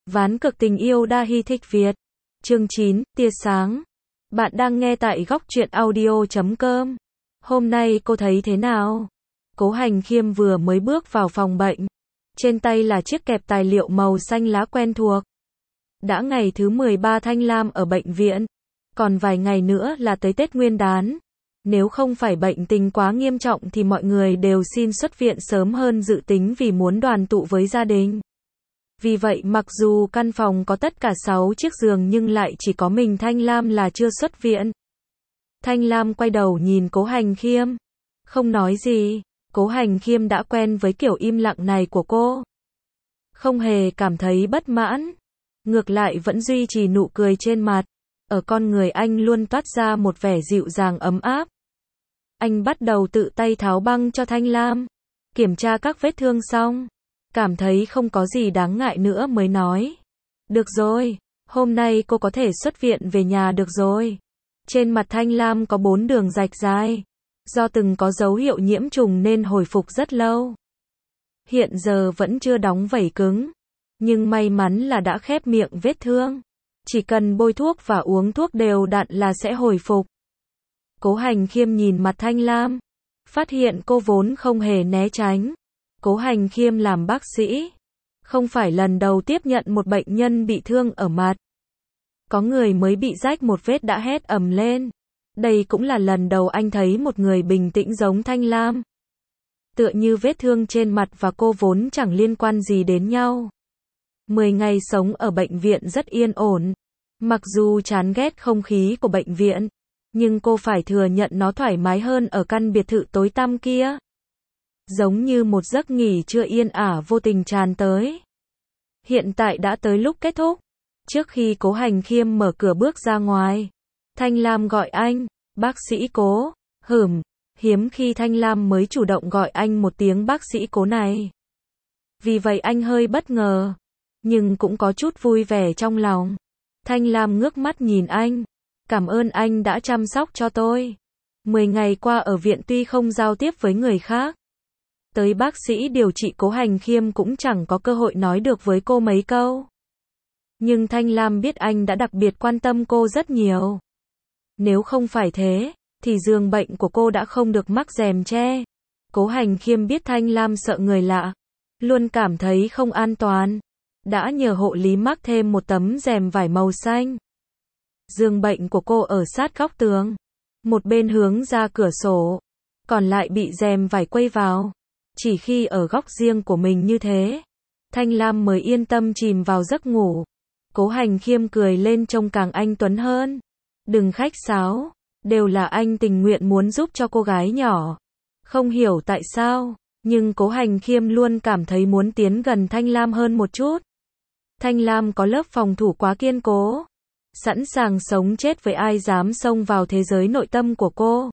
Ván cược tình yêu đa hi thích Việt. Chương 9, tia sáng. Bạn đang nghe tại góc truyện audio.com. Hôm nay cô thấy thế nào? Cố Hành Khiêm vừa mới bước vào phòng bệnh. Trên tay là chiếc kẹp tài liệu màu xanh lá quen thuộc. Đã ngày thứ 13 Thanh Lam ở bệnh viện. Còn vài ngày nữa là tới Tết Nguyên đán. Nếu không phải bệnh tình quá nghiêm trọng thì mọi người đều xin xuất viện sớm hơn dự tính vì muốn đoàn tụ với gia đình. Vì vậy mặc dù căn phòng có tất cả 6 chiếc giường nhưng lại chỉ có mình Thanh Lam là chưa xuất viện. Thanh Lam quay đầu nhìn Cố Hành Khiêm. Không nói gì, Cố Hành Khiêm đã quen với kiểu im lặng này của cô. Không hề cảm thấy bất mãn. Ngược lại vẫn duy trì nụ cười trên mặt. Ở con người anh luôn toát ra một vẻ dịu dàng ấm áp. Anh bắt đầu tự tay tháo băng cho Thanh Lam. Kiểm tra các vết thương xong. Cảm thấy không có gì đáng ngại nữa mới nói. Được rồi, hôm nay cô có thể xuất viện về nhà được rồi. Trên mặt Thanh Lam có 4 đường rạch dài. Do từng có dấu hiệu nhiễm trùng nên hồi phục rất lâu. Hiện giờ vẫn chưa đóng vảy cứng. Nhưng may mắn là đã khép miệng vết thương. Chỉ cần bôi thuốc và uống thuốc đều đặn là sẽ hồi phục. Cố Hành Khiêm nhìn mặt Thanh Lam. Phát hiện cô vốn không hề né tránh. Cố Hành Khiêm làm bác sĩ. Không phải lần đầu tiếp nhận một bệnh nhân bị thương ở mặt. Có người mới bị rách một vết đã hét ầm lên. Đây cũng là lần đầu anh thấy một người bình tĩnh giống Thanh Lam. Tựa như vết thương trên mặt và cô vốn chẳng liên quan gì đến nhau. 10 ngày sống ở bệnh viện rất yên ổn. Mặc dù chán ghét không khí của bệnh viện, nhưng cô phải thừa nhận nó thoải mái hơn ở căn biệt thự tối tăm kia. Giống như một giấc nghỉ trưa yên ả vô tình tràn tới. Hiện tại đã tới lúc kết thúc. Trước khi Cố Hành Khiêm mở cửa bước ra ngoài, Thanh Lam gọi anh, bác sĩ Cố. Hiếm khi Thanh Lam mới chủ động gọi anh một tiếng bác sĩ Cố này. Vì vậy anh hơi bất ngờ, nhưng cũng có chút vui vẻ trong lòng. Thanh Lam ngước mắt nhìn anh. Cảm ơn anh đã chăm sóc cho tôi. 10 ngày qua ở viện tuy không giao tiếp với người khác. Tới bác sĩ điều trị Cố Hành Khiêm cũng chẳng có cơ hội nói được với cô mấy câu. Nhưng Thanh Lam biết anh đã đặc biệt quan tâm cô rất nhiều. Nếu không phải thế, thì giường bệnh của cô đã không được mắc rèm che. Cố Hành Khiêm biết Thanh Lam sợ người lạ, luôn cảm thấy không an toàn. Đã nhờ hộ lý mắc thêm một tấm rèm vải màu xanh. Giường bệnh của cô ở sát góc tường. Một bên hướng ra cửa sổ, còn lại bị rèm vải quây vào. Chỉ khi ở góc riêng của mình như thế, Thanh Lam mới yên tâm chìm vào giấc ngủ. Cố Hành Khiêm cười lên trông càng anh tuấn hơn. Đừng khách sáo, đều là anh tình nguyện muốn giúp cho cô gái nhỏ. Không hiểu tại sao, nhưng Cố Hành Khiêm luôn cảm thấy muốn tiến gần Thanh Lam hơn một chút. Thanh Lam có lớp phòng thủ quá kiên cố, sẵn sàng sống chết với ai dám xông vào thế giới nội tâm của cô.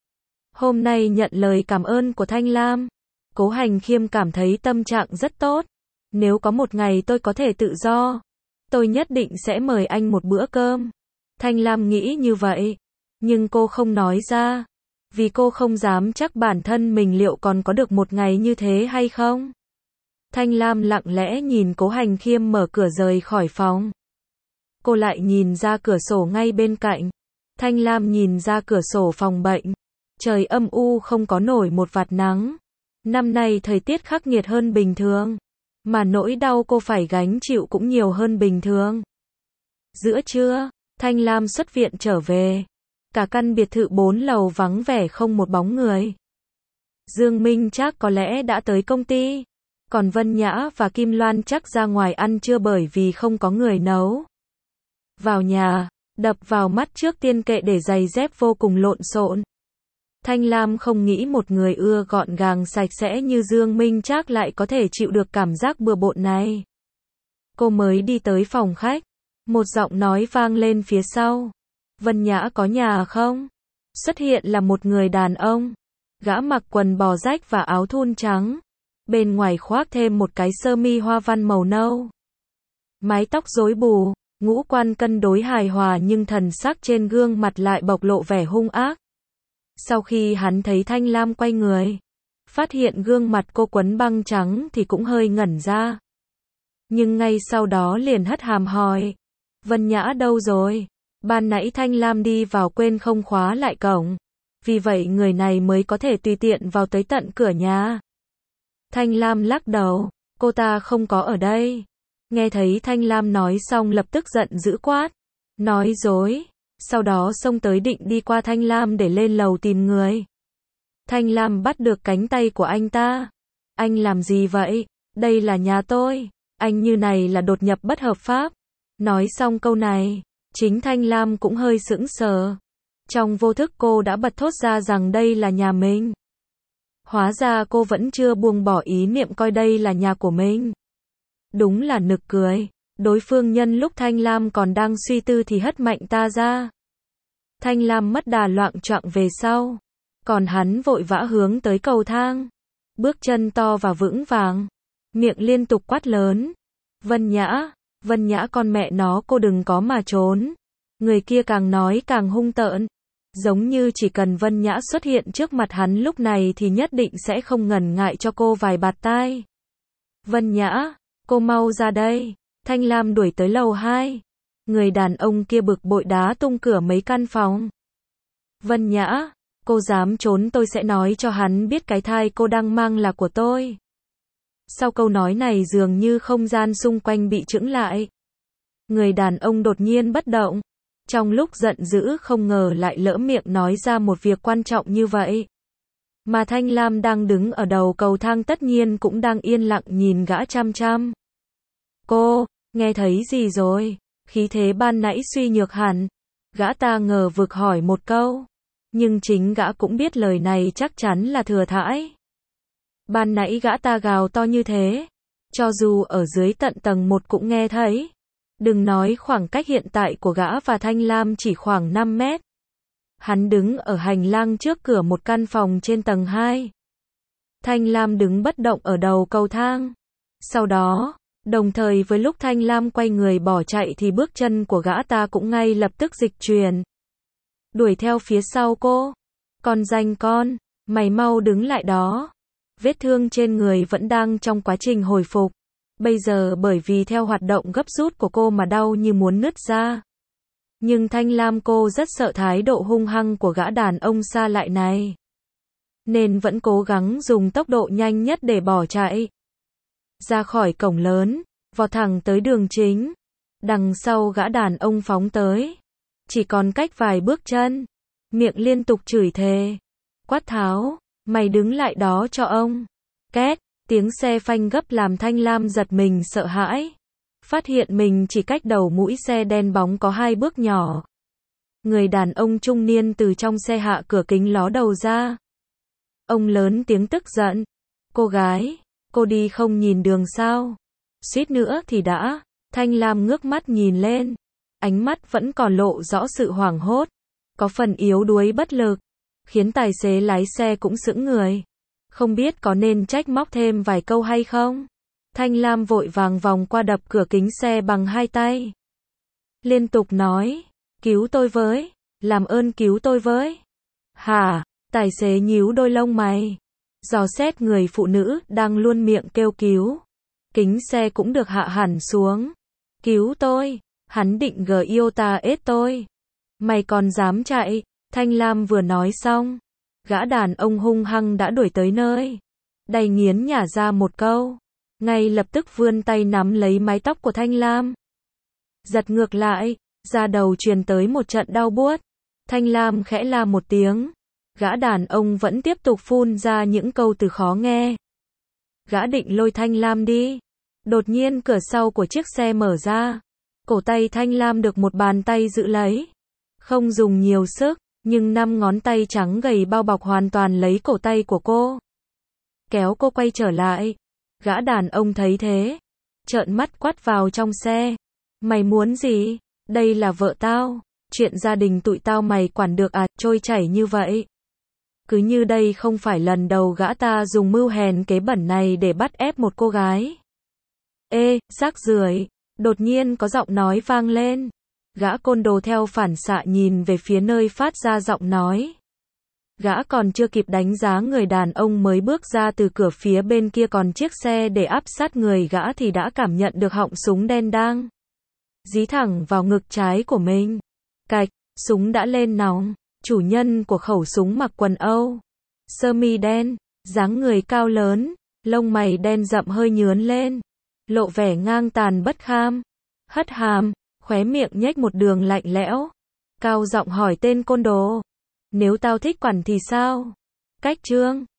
Hôm nay nhận lời cảm ơn của Thanh Lam, Cố Hành Khiêm cảm thấy tâm trạng rất tốt. Nếu có một ngày tôi có thể tự do, tôi nhất định sẽ mời anh một bữa cơm. Thanh Lam nghĩ như vậy, nhưng cô không nói ra, vì cô không dám chắc bản thân mình liệu còn có được một ngày như thế hay không. Thanh Lam lặng lẽ nhìn Cố Hành Khiêm mở cửa rời khỏi phòng. Cô lại nhìn ra cửa sổ ngay bên cạnh. Thanh Lam nhìn ra cửa sổ phòng bệnh. Trời âm u không có nổi một vạt nắng. Năm nay thời tiết khắc nghiệt hơn bình thường, mà nỗi đau cô phải gánh chịu cũng nhiều hơn bình thường. Giữa trưa, Thanh Lam xuất viện trở về. Cả căn biệt thự 4 lầu vắng vẻ không một bóng người. Dương Minh Trác có lẽ đã tới công ty. Còn Vân Nhã và Kim Loan chắc ra ngoài ăn trưa bởi vì không có người nấu. Vào nhà, đập vào mắt trước tiên kệ để giày dép vô cùng lộn xộn. Thanh Lam không nghĩ một người ưa gọn gàng sạch sẽ như Dương Minh Trác lại có thể chịu được cảm giác bừa bộn này. Cô mới đi tới phòng khách, một giọng nói vang lên phía sau. Vân Nhã có nhà không? Xuất hiện là một người đàn ông. Gã mặc quần bò rách và áo thun trắng. Bên ngoài khoác thêm một cái sơ mi hoa văn màu nâu. Mái tóc rối bù, ngũ quan cân đối hài hòa nhưng thần sắc trên gương mặt lại bộc lộ vẻ hung ác. Sau khi hắn thấy Thanh Lam quay người, phát hiện gương mặt cô quấn băng trắng thì cũng hơi ngẩn ra. Nhưng ngay sau đó liền hất hàm hỏi. Vân Nhã đâu rồi? Ban nãy Thanh Lam đi vào quên không khóa lại cổng. Vì vậy người này mới có thể tùy tiện vào tới tận cửa nhà. Thanh Lam lắc đầu. Cô ta không có ở đây. Nghe thấy Thanh Lam nói xong lập tức giận dữ quát. Nói dối. Sau đó xông tới định đi qua Thanh Lam để lên lầu tìm người. Thanh Lam bắt được cánh tay của anh ta. Anh làm gì vậy? Đây là nhà tôi. Anh như này là đột nhập bất hợp pháp. Nói xong câu này, chính Thanh Lam cũng hơi sững sờ. Trong vô thức cô đã bật thốt ra rằng đây là nhà mình. Hóa ra cô vẫn chưa buông bỏ ý niệm coi đây là nhà của mình. Đúng là nực cười. Đối phương nhân lúc Thanh Lam còn đang suy tư thì hất mạnh ta ra. Thanh Lam mất đà loạng choạng về sau. Còn hắn vội vã hướng tới cầu thang. Bước chân to và vững vàng. Miệng liên tục quát lớn. Vân Nhã con mẹ nó cô đừng có mà trốn. Người kia càng nói càng hung tợn. Giống như chỉ cần Vân Nhã xuất hiện trước mặt hắn lúc này thì nhất định sẽ không ngần ngại cho cô vài bạt tai. Vân Nhã, cô mau ra đây. Thanh Lam đuổi tới lầu 2. Người đàn ông kia bực bội đá tung cửa mấy căn phòng. Vân Nhã, cô dám trốn tôi sẽ nói cho hắn biết cái thai cô đang mang là của tôi. Sau câu nói này dường như không gian xung quanh bị chững lại. Người đàn ông đột nhiên bất động. Trong lúc giận dữ không ngờ lại lỡ miệng nói ra một việc quan trọng như vậy. Mà Thanh Lam đang đứng ở đầu cầu thang tất nhiên cũng đang yên lặng nhìn gã chăm chăm. Cô, nghe thấy gì rồi? Khí thế ban nãy suy nhược hẳn. Gã ta ngờ vực hỏi một câu. Nhưng chính gã cũng biết lời này chắc chắn là thừa thãi. Ban nãy gã ta gào to như thế. Cho dù ở dưới tận tầng 1 cũng nghe thấy. Đừng nói khoảng cách hiện tại của gã và Thanh Lam chỉ khoảng 5 mét. Hắn đứng ở hành lang trước cửa một căn phòng trên tầng 2. Thanh Lam đứng bất động ở đầu cầu thang. Sau đó, đồng thời với lúc Thanh Lam quay người bỏ chạy thì bước chân của gã ta cũng ngay lập tức dịch chuyển. Đuổi theo phía sau cô. Con danh con, mày mau đứng lại đó. Vết thương trên người vẫn đang trong quá trình hồi phục. Bây giờ bởi vì theo hoạt động gấp rút của cô mà đau như muốn nứt ra. Nhưng Thanh Lam cô rất sợ thái độ hung hăng của gã đàn ông xa lạ này. Nên vẫn cố gắng dùng tốc độ nhanh nhất để bỏ chạy. Ra khỏi cổng lớn, vọt thẳng tới đường chính. Đằng sau gã đàn ông phóng tới. Chỉ còn cách vài bước chân. Miệng liên tục chửi thề. Quát tháo, mày đứng lại đó cho ông. Két, tiếng xe phanh gấp làm Thanh Lam giật mình sợ hãi. Phát hiện mình chỉ cách đầu mũi xe đen bóng có 2 bước nhỏ. Người đàn ông trung niên từ trong xe hạ cửa kính ló đầu ra. Ông lớn tiếng tức giận. Cô gái, cô đi không nhìn đường sao? Suýt nữa thì đã. Thanh Lam ngước mắt nhìn lên. Ánh mắt vẫn còn lộ rõ sự hoảng hốt. Có phần yếu đuối bất lực. Khiến tài xế lái xe cũng sững người. Không biết có nên trách móc thêm vài câu hay không? Thanh Lam vội vàng vòng qua đập cửa kính xe bằng 2 tay. Liên tục nói, cứu tôi với, làm ơn cứu tôi với. Hả? Tài xế nhíu đôi lông mày. Dò xét người phụ nữ đang luôn miệng kêu cứu. Kính xe cũng được hạ hẳn xuống. Cứu tôi, hắn định Giota ết tôi. Mày còn dám chạy? Thanh Lam vừa nói xong. Gã đàn ông hung hăng đã đuổi tới nơi. Đầy nghiến nhả ra một câu. Ngay lập tức vươn tay nắm lấy mái tóc của Thanh Lam. Giật ngược lại, da đầu truyền tới một trận đau buốt. Thanh Lam khẽ la một tiếng. Gã đàn ông vẫn tiếp tục phun ra những câu từ khó nghe. Gã định lôi Thanh Lam đi. Đột nhiên cửa sau của chiếc xe mở ra. Cổ tay Thanh Lam được một bàn tay giữ lấy. Không dùng nhiều sức, nhưng 5 ngón tay trắng gầy bao bọc hoàn toàn lấy cổ tay của cô. Kéo cô quay trở lại. Gã đàn ông thấy thế. Trợn mắt quát vào trong xe. Mày muốn gì? Đây là vợ tao. Chuyện gia đình tụi tao mày quản được à? Trôi chảy như vậy. Cứ như đây không phải lần đầu gã ta dùng mưu hèn kế bẩn này để bắt ép một cô gái. Ê, rác rưởi. Đột nhiên có giọng nói vang lên. Gã côn đồ theo phản xạ nhìn về phía nơi phát ra giọng nói. Gã còn chưa kịp đánh giá người đàn ông mới bước ra từ cửa phía bên kia còn chiếc xe để áp sát người gã thì đã cảm nhận được họng súng đen đang dí thẳng vào ngực trái của mình. Cạch, súng đã lên nòng. Chủ nhân của khẩu súng mặc quần âu sơ mi đen, dáng người cao lớn, lông mày đen rậm hơi nhướn lên, lộ vẻ ngang tàn bất kham, hất hàm, khóe miệng nhếch một đường lạnh lẽo, cao giọng hỏi tên côn đồ. Nếu tao thích quản thì sao? Cách trương.